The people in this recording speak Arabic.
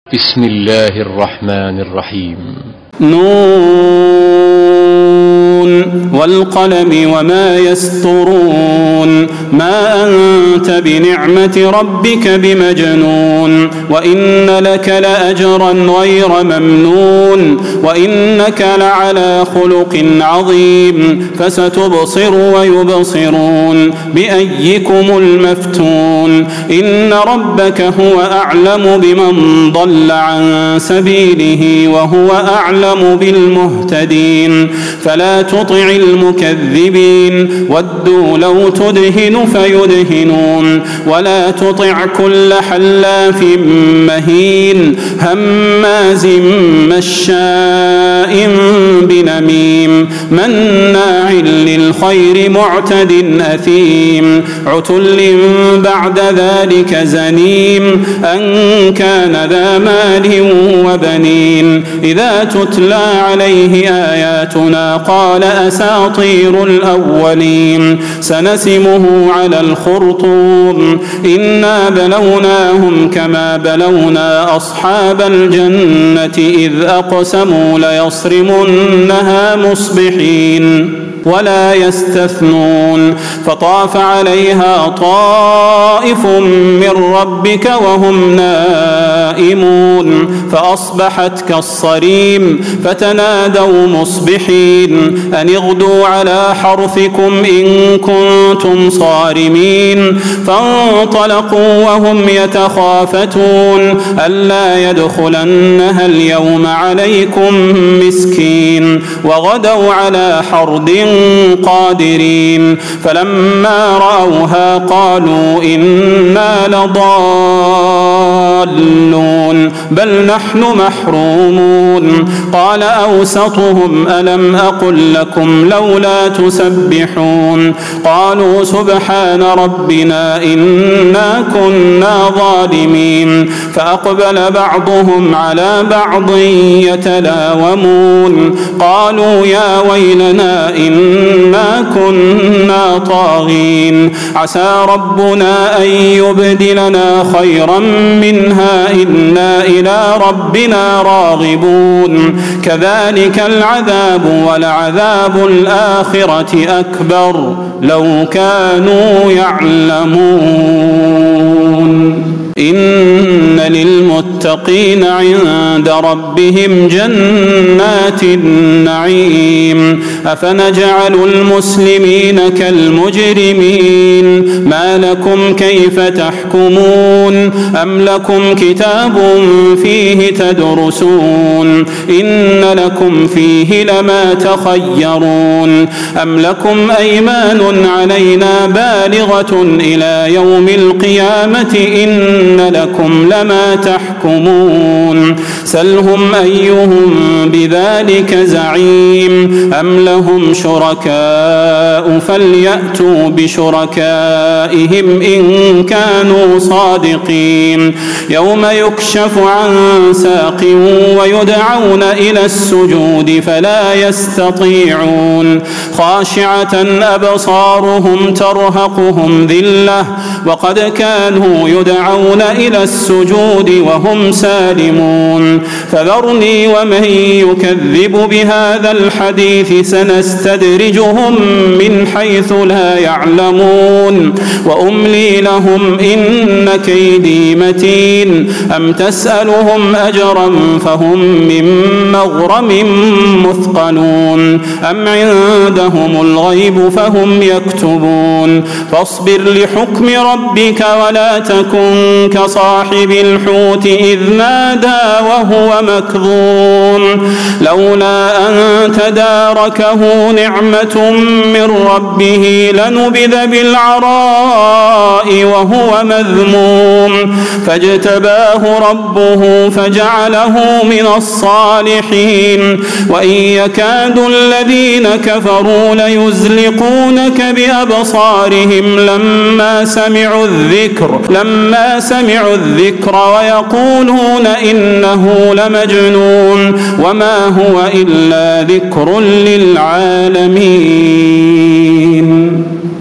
بسم الله الرحمن الرحيم. نون والقلم وما يسطرون ما أنت بنعمة ربك بمجنون وإن لك لأجرا غير ممنون وإنك لعلى خلق عظيم فستبصر ويبصرون بأيكم المفتون إن ربك هو أعلم بمن ضل عن سبيله وهو أعلم بالمهتدين فلا تطع المكذبين ودوا لو تدهن فيدهنون ولا تطع كل حلاف مهين هماز مشاء بنميم مناع للخير معتد أثيم عتل بعد ذلك زنيم أن كان ذا مال وبنين إذا تتلى عليه آياتنا قال أساطير الأولين سنسمه على الخرطوم إنا بلوناهم كما بلونا أصحاب الجنة إذ أقسموا ليصرمنها مصبحين ولا يستثنون فطاف عليها طائف من ربك وهم نائمون فأصبحت كالصريم فتنادوا مصبحين أن اغدوا على حرثكم إن كنتم صارمين فانطلقوا وهم يتخافتون ألا يدخلنها اليوم عليكم مسكين وغدوا على حرد قادرين فلما رأوها قالوا إنا لضالون بل نحن محرومون قال أوسطهم ألم أقل لكم لولا تسبحون قالوا سبحان ربنا إنا كنا ظالمين فأقبل بعضهم على بعض يتلاومون قالوا يا ويلنا إنا كنا طاغين عسى ربنا أن يبدلنا خيرا منها إنا إلى ربنا راغبون كذلك العذاب ولعذاب الآخرة أكبر لو كانوا يعلمون إن للمتقين عند ربهم جنات النعيم أفنجعل المسلمين كالمجرمين ما لكم كيف تحكمون أم لكم كتاب فيه تدرسون إن لكم فيه لما تخيرون أم لكم أيمان علينا بالغة إلى يوم القيامة إن لكم لما تحكمون سلهم أيهم بذلك زعيم أم لهم شركاء فليأتوا بشركائهم إن كانوا صادقين يوم يكشف عن ساق ويدعون إلى السجود فلا يستطيعون خاشعة أبصارهم ترهقهم ذلة وقد كانوا يدعون إلى السجود وهم سالمون فذرني ومن يكذب بهذا الحديث سنستدرجهم من حيث لا يعلمون وأملي لهم إن كيدي متين أم تسألهم أجرا فهم من مغرم مثقلون أم عندهم الغيب فهم يكتبون فاصبر لحكم ربك ولا تكن كصاحب الحوت إذ نادى وهو مكظوم لولا أن تداركه نعمة من ربه لنبذ بالعراء وهو مذموم فاجتباه ربه فجعله من الصالحين وإن يكاد الذين كفروا ليزلقونك بأبصارهم لما سمعوا الذكر ويقولون إنه لمجنون وما هو إلا ذكر للعالمين.